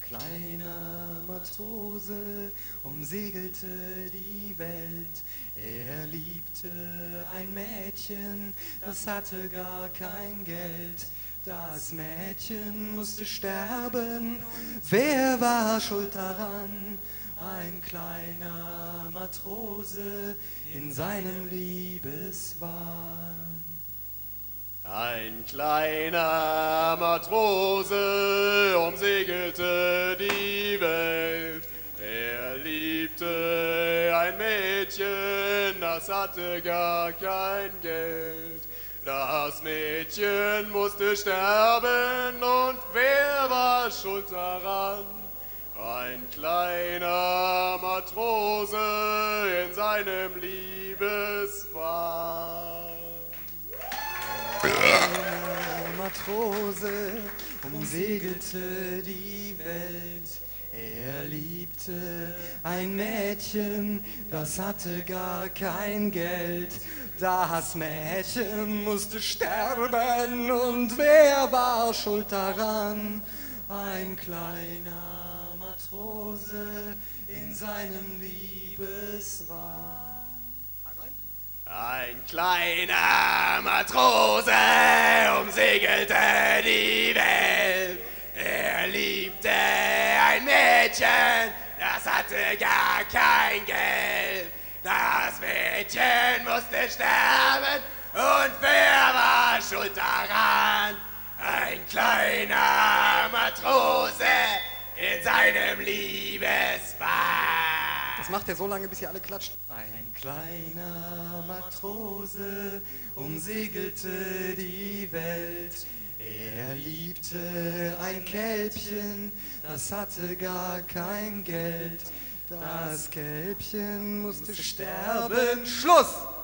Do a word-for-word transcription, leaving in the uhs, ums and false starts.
kleiner Matrose umsegelte die Welt. Er liebte ein Mädchen, das hatte gar kein Geld. Das Mädchen musste sterben, wer war schuld daran? Ein kleiner Matrose in seinem Liebeswahn. Ein kleiner Matrose umsegelte die Welt. Er liebte ein Mädchen, das hatte gar kein Geld. Das Mädchen musste sterben und wer war schuld daran? Ein kleiner Matrose in seinem Liebeswahn. Ein Matrose umsegelte die Welt. Er liebte ein Mädchen, das hatte gar kein Geld. Das Mädchen musste sterben und wer war schuld daran? Ein kleiner Matrose in seinem Liebeswahn. Ein kleiner Matrose umsegelte die Welt. Er liebte ein Mädchen, das hatte gar kein Geld. Das Mädchen musste sterben und wer war schuld daran? Ein kleiner Matrose in seinem Liebeswahn. Das macht er so lange, bis ihr alle klatscht. Ein kleiner Matrose umsegelte die Welt. Er liebte ein Kälbchen, das hatte gar kein Geld. Das Kälbchen musste sterben. Schluss!